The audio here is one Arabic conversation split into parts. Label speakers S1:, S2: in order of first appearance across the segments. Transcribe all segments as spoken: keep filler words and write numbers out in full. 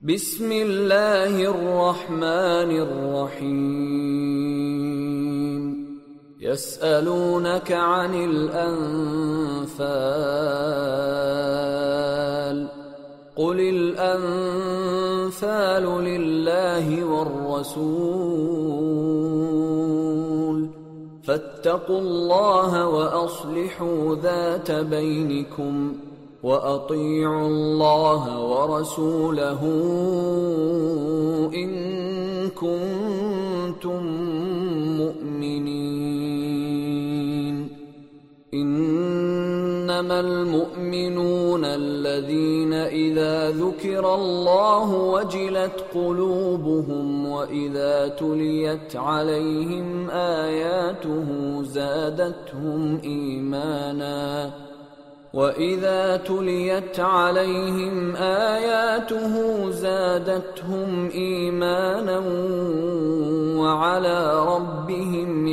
S1: بسم الله الرحمن الرحيم يسألونك عن الأنفال قل الأنفال لله والرسول فاتقوا الله وأصلحوا ذات بينكم وأطيعوا الله ورسوله إن كنتم مؤمنين إنما المؤمنون الذين إذا ذكر الله وجلت قلوبهم وإذا تليت عليهم آياته زادتهم إيمانا وَإِذَا تُلِيَتْ عَلَيْهِمْ آيَاتُهُ زَادَتْهُمْ إِيمَانًا وَعَلَى رَبِّهِمْ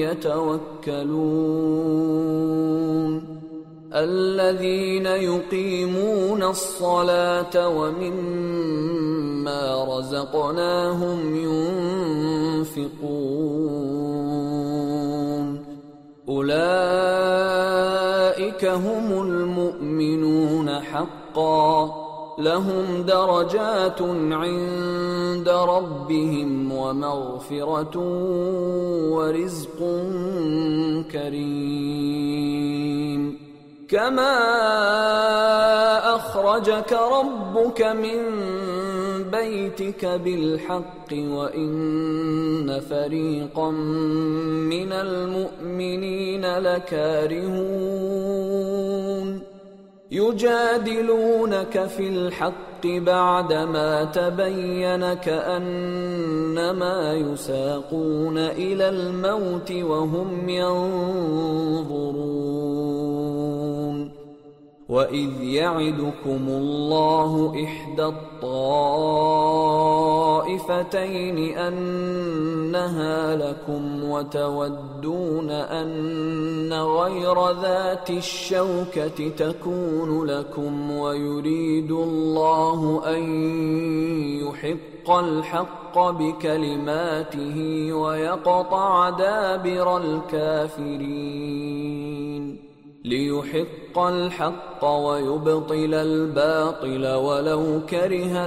S1: يَتَوَكَّلُونَ الَّذِينَ يُقِيمُونَ الصَّلَاةَ وَمِمَّا رَزَقْنَاهُمْ يُنْفِقُونَ أُولَئِكَ هُمُ الْمُؤْمِنُونَ حَقًّا لَهُمْ دَرَجَاتٌ عِندَ رَبِّهِمْ وَمَغْفِرَةٌ وَرِزْقٌ كَرِيمٌ كَمَا أَخْرَجَكَ رَبُّكَ مِنْ بيتك بالحق وإن فريقا من المؤمنين لكارهون يجادلونك في الحق بعدما تبين كأنما يساقون إلى الموت وهم ينظرون وَإِذْ يَعِدُكُمُ اللَّهُ إِحْدَى الطَّائِفَتَيْنِ أَنَّهَا لَكُمْ وَتَوَدُّونَ أَنَّ غَيْرَ ذَاتِ الشَّوْكَةِ تَكُونُ لَكُمْ وَيُرِيدُ اللَّهُ أَن يُحِقَّ الْحَقَّ بِكَلِمَاتِهِ وَيَقْطَعَ دَابِرَ الْكَافِرِينَ ليحق الحق ويبطل الباطل ولو كره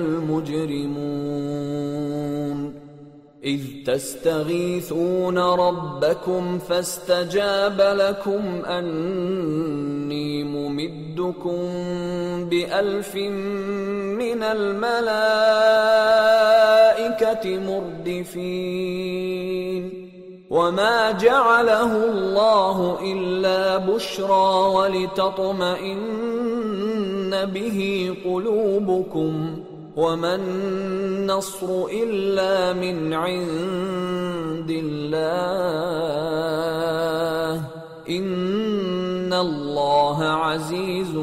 S1: المجرمون إذ تستغيثون ربكم فاستجاب لكم أني ممدكم بألف من الملائكة مردفين وما جعله الله إلا بشرى ولتطمئن به قلوبكم وما النصر إلا من عند الله إن الله عزيز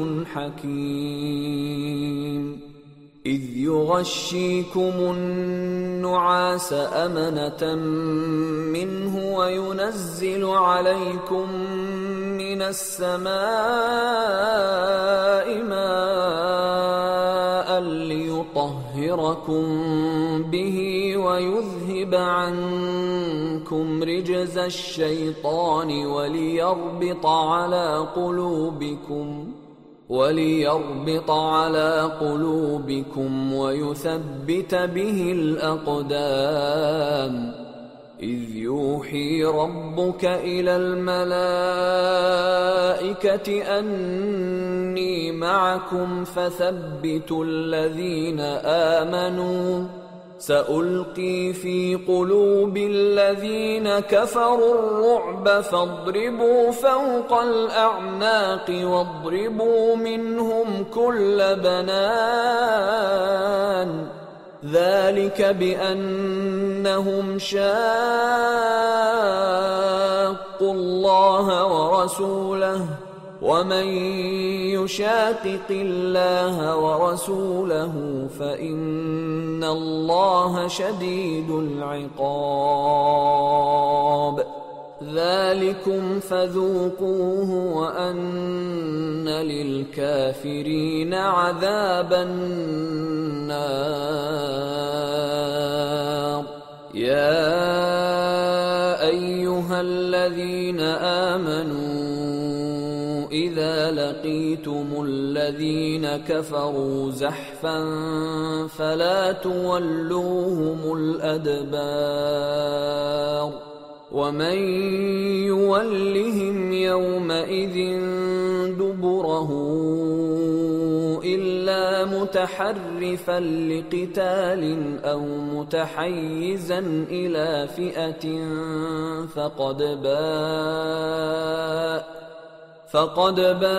S1: حكيم إذ يغشيكم النعاس أمنة منه وينزل عليكم من السماء ماء ليطهركم به ويذهب عنكم رجز الشيطان وليربط على قلوبكم وليربط على قلوبكم ويثبت به الأقدام إذ يوحي ربك إلى الملائكة أني معكم فثبتوا الذين آمنوا سألقي في قلوب الذين كفروا الرعب فاضربوا فوق الأعناق واضربوا منهم كل بنان ذلك بأنهم شاقوا الله ورسوله ومن يشاقق الله ورسوله فإن الله شديد العقاب ذلكم فذوقوه وأن للكافرين عذاب النار. آمنوا إذا لقيتم الذين كفروا زحفا فلا تولوهم الأدبار ومن يولهم يومئذ دبره إلا متحرفا لقتال أو متحيزا إلى فئة فقد باء فقد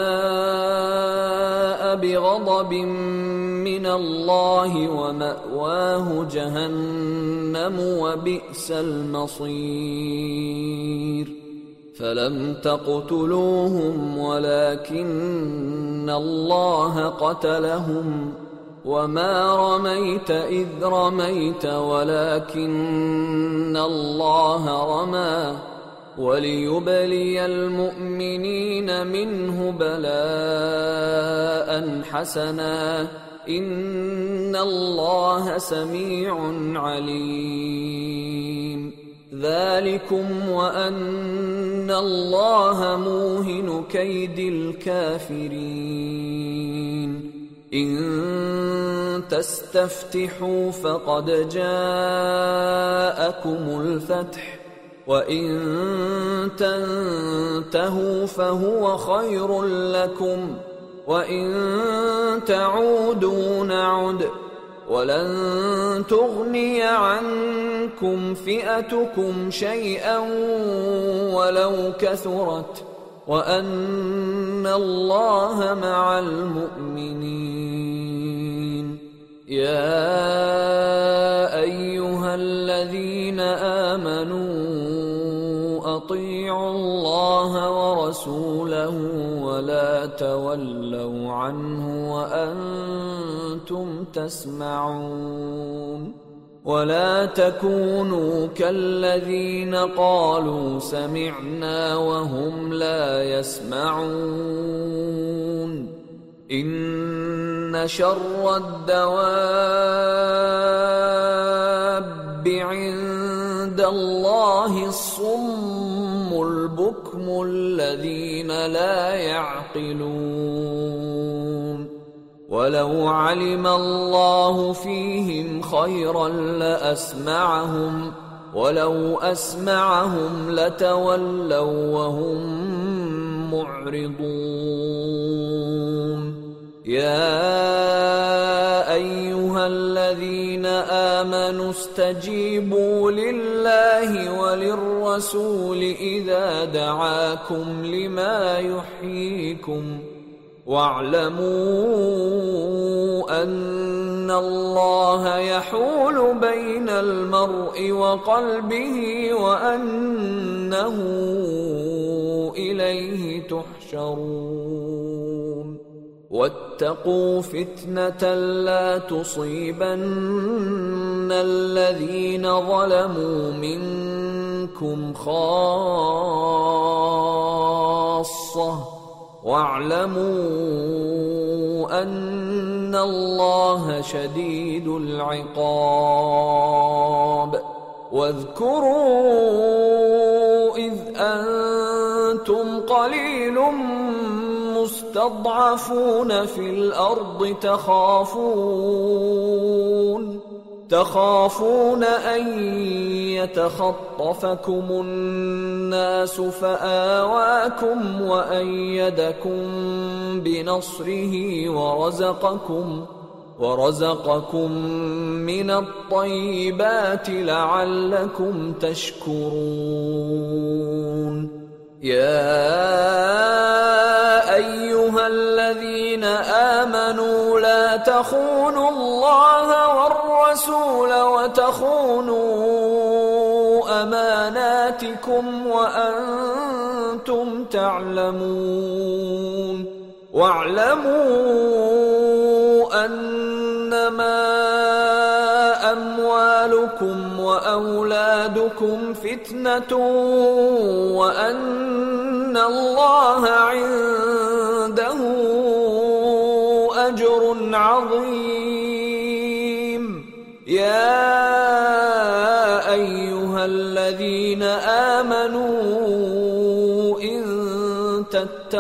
S1: باء بغضب من الله ومأواه جهنم وبئس المصير فلم تقتلوهم ولكن الله قتلهم وما رميت إذ رميت ولكن الله رمى وليبلي المؤمنين منه بلاء حسنا إن الله سميع عليم ذلكم وأن الله موهن كيد الكافرين إن تستفتحوا فقد جاءكم الفتح وإن تنتهوا فهو خير لكم وإن تعودوا نعد ولن تغني عنكم فئتكم شيئا ولو كثرت وأن الله مع المؤمنين يا أيها الذين آمنوا أطيعوا الله ورسوله ولا تولوا عنه وأنتم تسمعون ولا تكونوا كالذين قالوا سمعنا وهم لا يسمعون إن شر الدواب عند الله الصم البكم الذين لا يعقلون ولو علم الله فيهم خيرا لأسمعهم ولو أسمعهم لتولوا وهم معرضون يا أيها الذين آمنوا استجيبوا لله وللرسول إذا دعاكم لما يحييكم واعلموا أن الله يحول بين المرء وقلبه وأنه إليه تحشرون واتقوا فتنة لا تصيبن الذين ظلموا منكم خاصة واعلموا أن الله شديد العقاب واذكروا إذ أنتم قليل مستضعفون في الأرض تخافون تخافون أن يتخطفكم الناس فآواكم وأيدكم بنصره ورزقكم ورزقكم من الطيبات لعلكم تشكرون يا أيها الذين آمنوا لا تخونوا الله والرسول وتخونوا أماناتكم وأنتم تعلمون واعلموا أنما أموالكم وأولادكم فتنة وأن الله عنده أجر عظيم يا أيها الذين آمنوا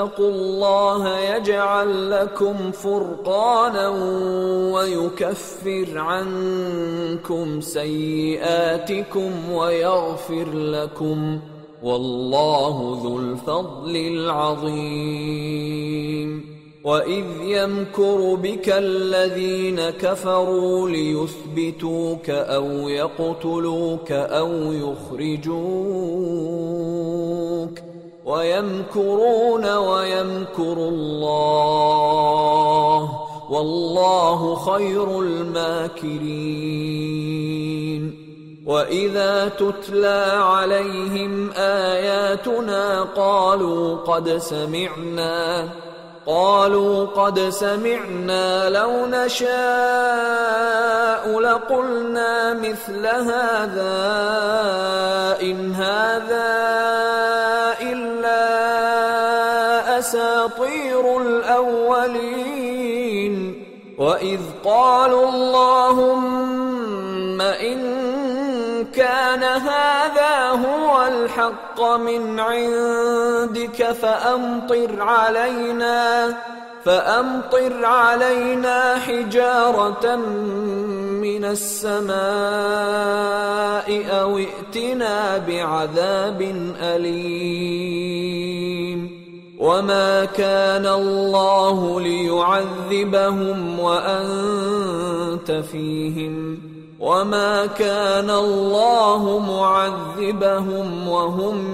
S1: واتقوا الله يجعل لكم فرقانا ويكفر عنكم سيئاتكم ويغفر لكم والله ذو الفضل العظيم. وإذ يمكر بك الذين كفروا ليثبتوك أو يقتلوك أو يخرجوك ويمكرون ويمكر الله والله خير الماكرين. وإذا تتلى عليهم آياتنا قالوا قد سمعنا قالوا قد سمعنا لو نشاء لقلنا مثل هذا إن هذا إلا أساطير الأولين. وإذ قالوا اللهم إن كان هذا هو الحق من عندك فأمطر علينا فأمطر علينا حجارة من السماء أو ائتنا بعذاب أليم. وما كان الله ليعذبهم وأنت فيهم وما كان الله معذبهم وهم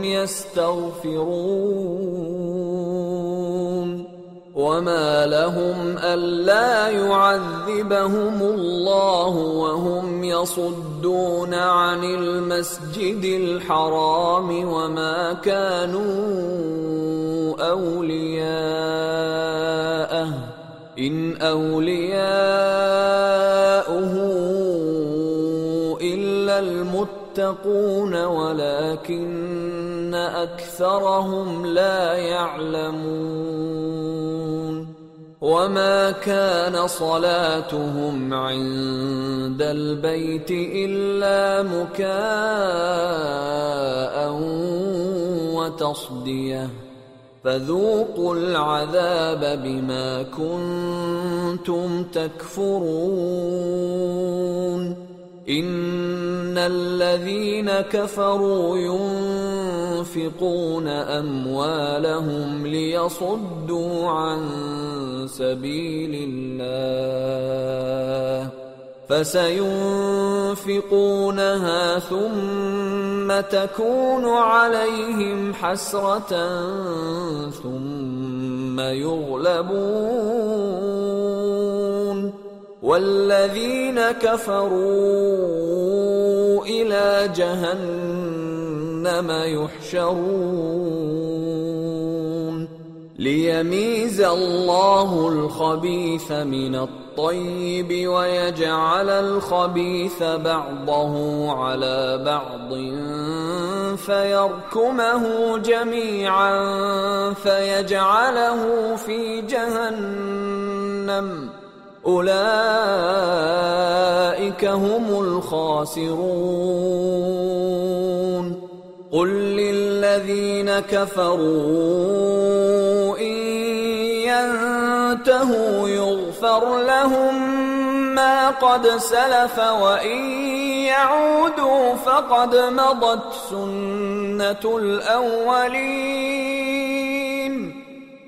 S1: يستغفرون. وما لهم ألا يعذبهم الله وهم يصدون عن المسجد الحرام وما كانوا أولياءه إن أولياؤه إلا المتقون ولكن أكثرهم لا يعلمون. وما كان صلاتهم عند البيت إلا مكاء وتصدية فذوقوا العذاب بما كنتم تكفرون. إن الذين كفروا ينفقون أموالهم ليصدوا عن سبيل الله فسينفقونها ثم تكون عليهم حسرة ثم يغلبون والذين كفروا إلى جهنم يحشرون ليميز الله الخبيث من الطيب ويجعل الخبيث بعضه على بعض فيركمه جميعا فيجعله في جهنم أولئك هم الخاسرون. قل للذين كفروا إن ينتهوا يغفر لهم ما قد سلف وإن يعودوا فقد مضت سنة الأولين.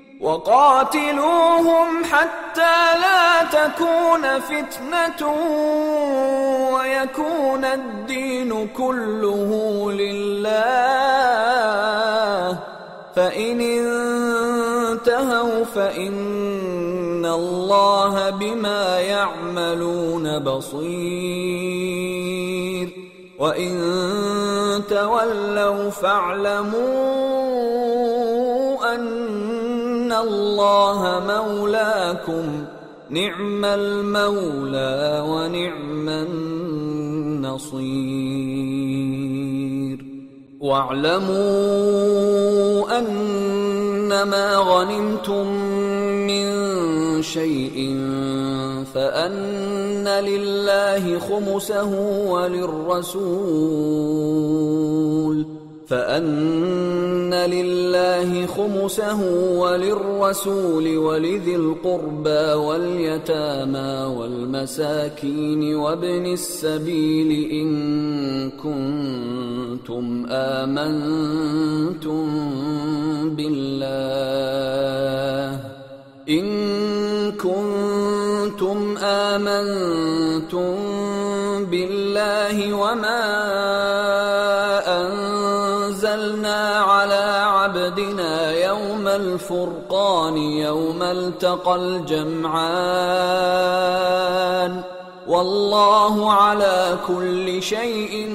S1: وقاتلوهم حتى لا تكون فتنة ويكون الدين كله لله فإن انتهوا فإن الله بما يعملون بصير وإن تولوا فاعلموا أن الله مولاكم نعم المولى ونعم النصير. واعلموا أنما غنمتم من شيء فأن لله خمسه وللرسول فأن لله خمسه وللرسول ولذي القربى واليتامى والمساكين وابن السبيل إن كنتم آمنتم بالله إن كنتم آمنتم بالله وما أنزلنا على عبدنا يوم الفرقان يوم التقى الجمعان والله على كل شيء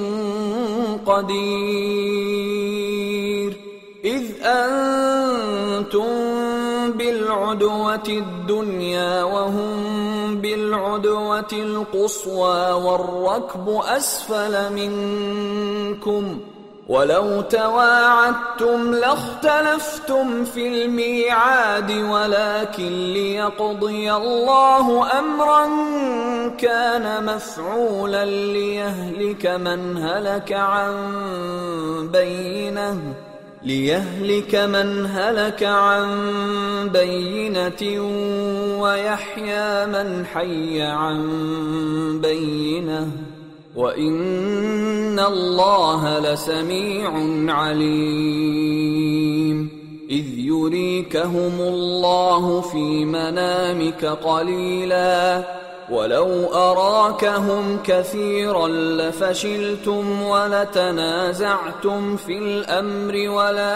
S1: قدير إذ أنتم بالعدوة الدنيا وهم بالعدوة القصوى والركب أسفل منكم ولو تواعدتم لاختلفتم في الميعاد ولكن ليقضي الله أمرا كان مفعولا ليهلك من هلك عن بينه ليهلك من هلك عن بينة ويحيى من حي عن بينة وإن الله لسميع عليم إذ يريكهم الله في منامك قليلا ولو أراكهم كثيرا لفشلتم ولتنازعتم في الأمر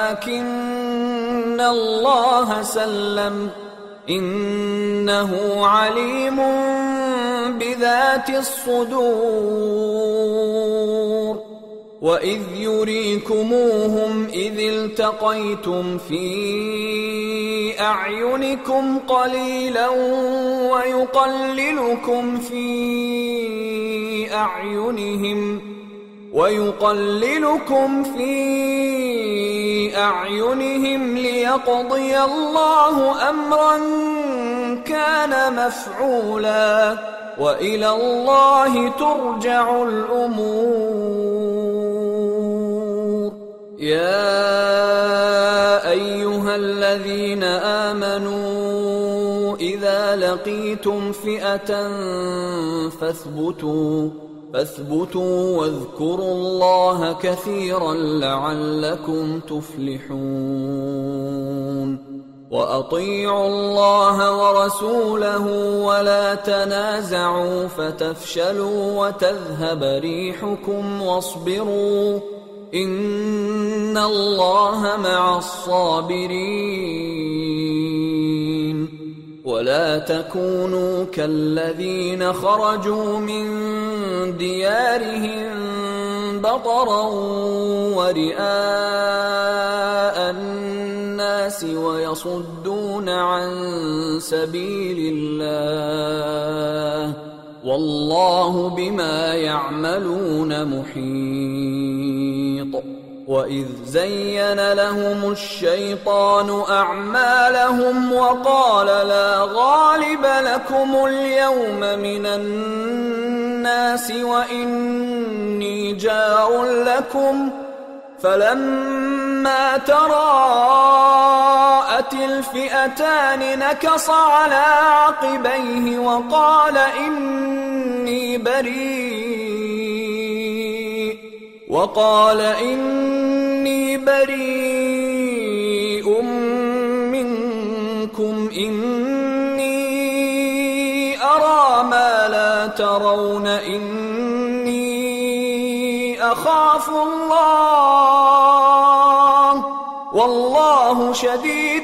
S1: ولكن الله سلم إنه عليم بذات الصدور وإذ يريكموهم إذ التقيتم في أعينكم قليلا ويقللكم في أعينهم ويقللكم في أعينهم ليقضي الله أمرا كان مفعولا وإلى الله ترجع الأمور يا أيها الذين آمنوا إذا لقيتم فئة فاثبتوا فاثبتوا واذكروا الله كثيرا لعلكم تفلحون وأطيعوا الله ورسوله ولا تنازعوا فتفشلوا وتذهب ريحكم واصبروا إن الله مع الصابرين ولا تكونوا كالذين خرجوا من ديارهم بطرا ورئاء الناس ويصدون عن سبيل الله والله بما يعملون محيط وإذ زين لهم الشيطان أعمالهم وقال لا غالب لكم اليوم من الناس وإني جار لكم فلما تراءت الفئتان نكص على عقبيه وقال إني بريء وقال إني بريء منكم إني أرى ما لا ترون إني أخاف الله والله شديد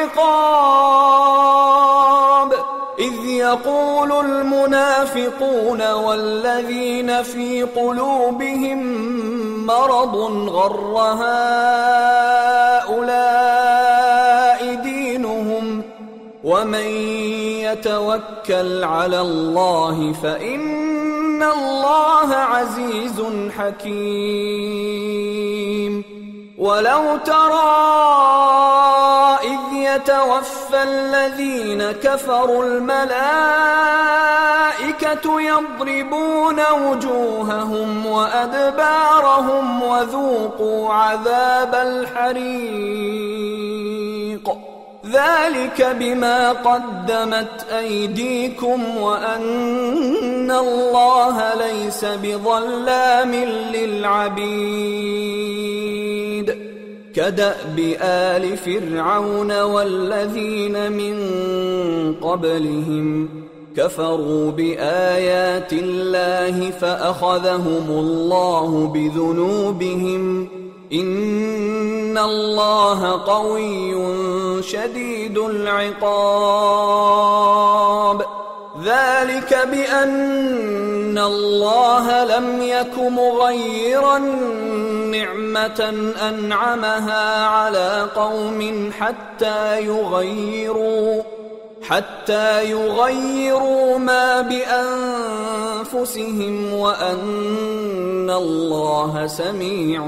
S1: العقاب إذ يقول المنافقون والذين في قلوبهم مرض غر هؤلاء دينهم ومن يتوكل على الله فإن الله عزيز حكيم ولو ترى إذ يتوفى الذين كفروا الملائكة يضربون وجوههم وأدبارهم وذوقوا عذاب الحريق ذلك بما قدمت أيديكم وأن الله ليس بظلام للعبيد كدأب آل فرعون والذين من قبلهم كفروا بآيات الله فأخذهم الله بذنوبهم إن الله قوي شديد العقاب ذلك بأن الله لم يك مغيرا نعمة أنعمها على قوم حتى يغيروا حتى يغيروا ما بأنفسهم وأن الله سميع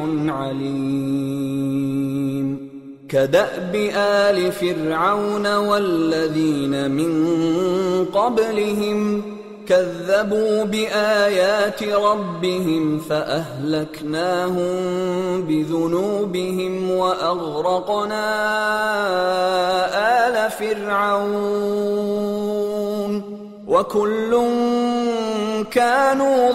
S1: عليم كدأب آل فرعون والذين من قبلهم كذبوا بآيات ربهم فأهلكناهم بذنوبهم وأغرقنا آل فرعون وكل كانوا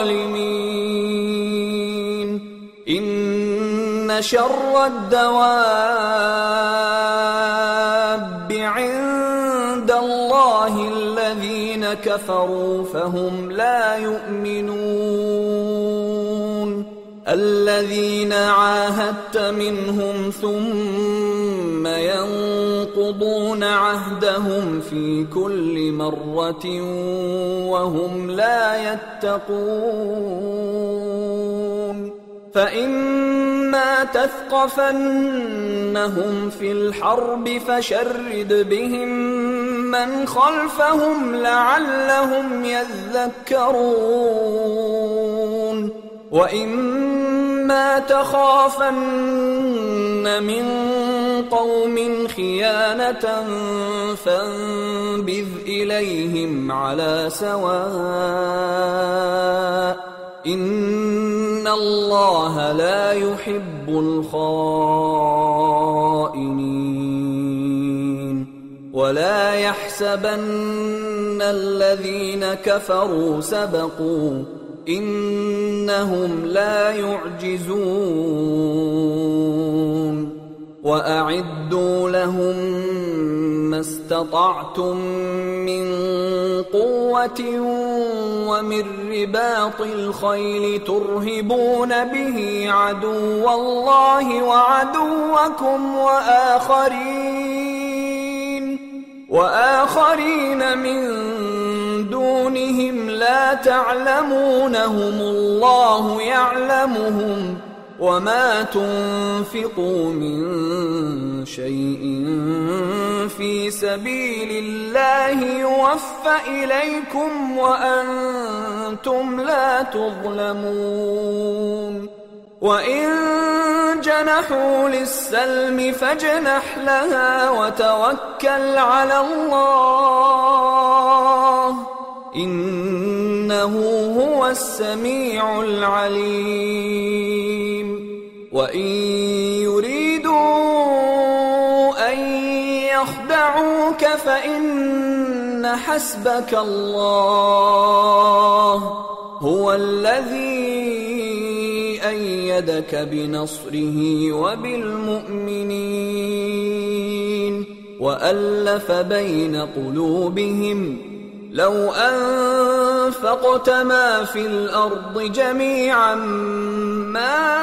S1: ظالمين إن شر الدواب عند الله الذين كفروا فهم لا يؤمنون الذين عاهدت منهم ثم ينقضون عهدهم في كل مرة وهم لا يتقون فإما تثقفنهم في الحرب فشرد بهم من خلفهم لعلهم يذكرون وإما تخافن من قوم خيانة فانبذ إليهم على سواء إن الله لا يحب الخائنين ولا يحسبن الذين كفروا سبقوا إنهم لا يعجزون وأعدوا لهم ما استطعتم من قوة ومن رباط الخيل ترهبون به عدو الله وعدوكم وآخرين وآخرين من دونهم لا تعلمونهم الله يعلمهم وما تنفقوا من شيء في سبيل الله يوفى إليكم وأنتم لا تظلمون وإن جنحوا للسلم فاجنح لها وتوكل على الله إنه هو السميع العليم وإن يريدوا أن يخدعوك فإن حسبك الله هو الذي أيدك بنصره وبالمؤمنين وألف بين قلوبهم لو أنفقت ما في الأرض جميعا ما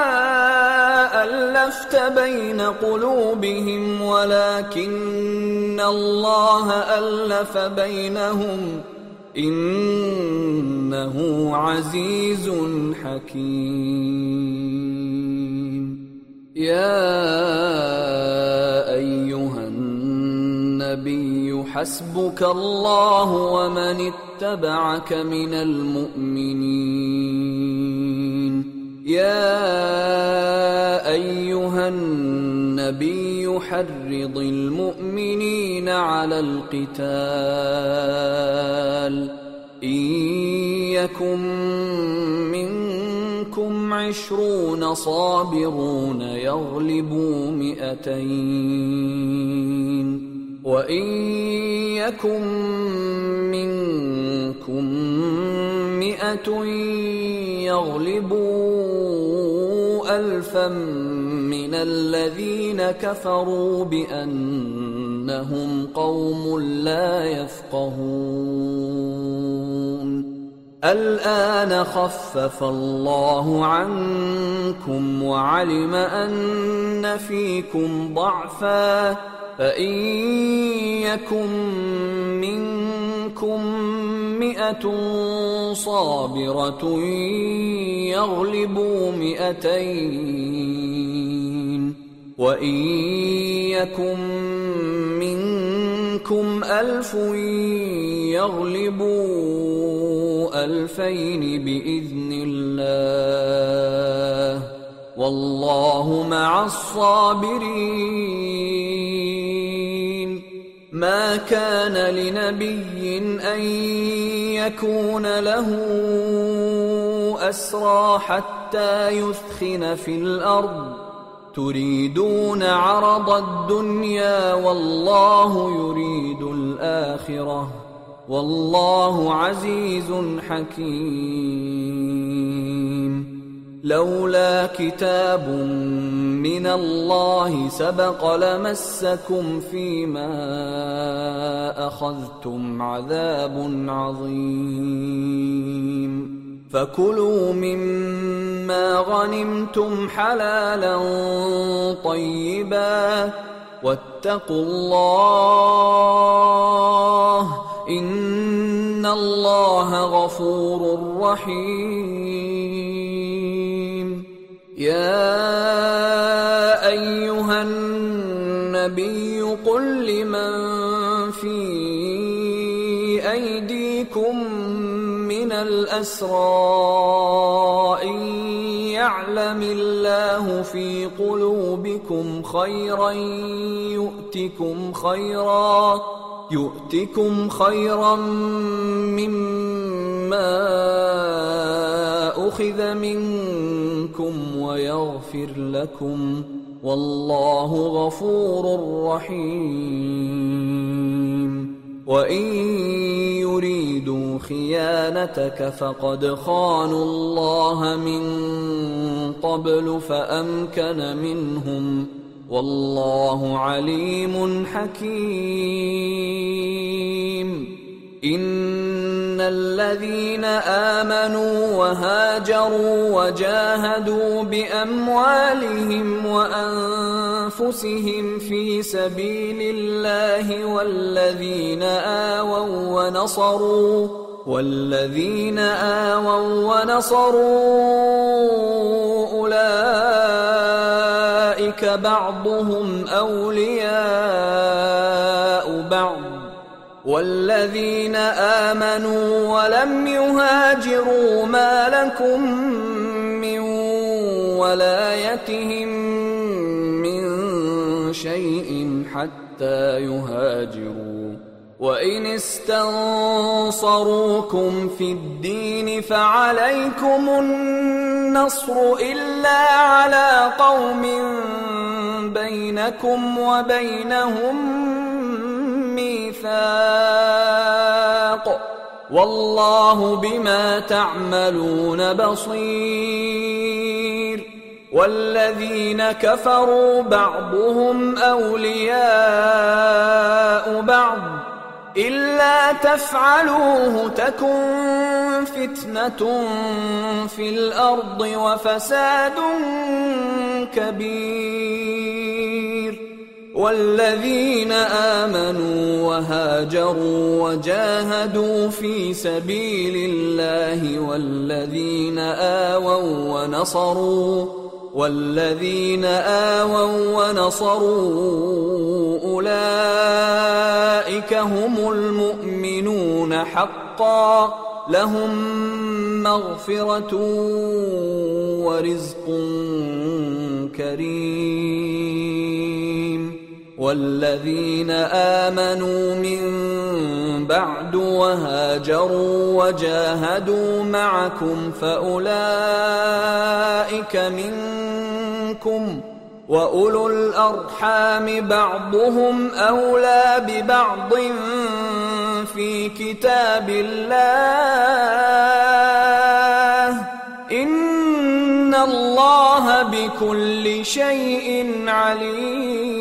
S1: ألفت بين قلوبهم ولكن الله ألف بينهم إنه عزيز حكيم يا أيها النبي حسبك الله ومن اتبعك من المؤمنين يا أيها النبي النبي حرض المؤمنين على القتال إن يكن منكم عشرون صابرون يغلبوا مئتين وإن يكن منكم مئة يغلبوا ألفا من الذين كفروا بأنهم قوم لا يفقهون الآن خفف الله عنكم وعلم أن فيكم ضعفا فإن يكن منكم مئة صابرة يغلبوا مئتين وإن يكن منكم ألف يغلبوا ألفين بإذن الله والله مع الصابرين ما كان لنبي أن يكون له أسرى حتى يثخن في الأرض تريدون عرض الدنيا والله يريد الآخرة والله عزيز حكيم لولا كتاب من الله سبق لمسكم فيما أخذتم عذاب عظيم فكلوا مما غنمتم حلالا طيبا واتقوا الله إن الله غفور رحيم يا أيها النبي قل لمن في أيديكم من الأسرى إن يعلم الله في قلوبكم خيرا يؤتكم خيرا يؤتكم خيرا مما أخذ منكم ويغفر لكم والله غفور رحيم وإن يريدوا خيانتك فقد خانوا الله من قبل فأمكن منهم والله عليم حكيم إن الذين آمنوا وهاجروا وجاهدوا بأموالهم وأنفسهم في سبيل الله والذين آووا ونصروا والذين آووا ونصروا أولئك بعضهم أولياء بعض والذين آمنوا ولم يهاجروا ما لكم من ولايتهم من شيء حتى يهاجروا وإن استنصروكم في الدين فعليكم النصر إلا على قوم بينكم وبينهم ميثاق والله بما تعملون بصير والذين كفروا بعضهم أولياء بعض إلا تفعلوه تكن فتنة في الأرض وفساد كبير والذين آمنوا وهاجروا وجاهدوا في سبيل الله والذين آووا ونصروا والذين آووا ونصروا أولئك هم المؤمنون حقا لهم مغفرة ورزق كريم. والذين آمنوا من بعد وهاجروا وجاهدوا معكم فأولئك منكم، وأولو الأرحام بعضهم أولى ببعض في كتاب الله، إن الله بكل شيء عليم.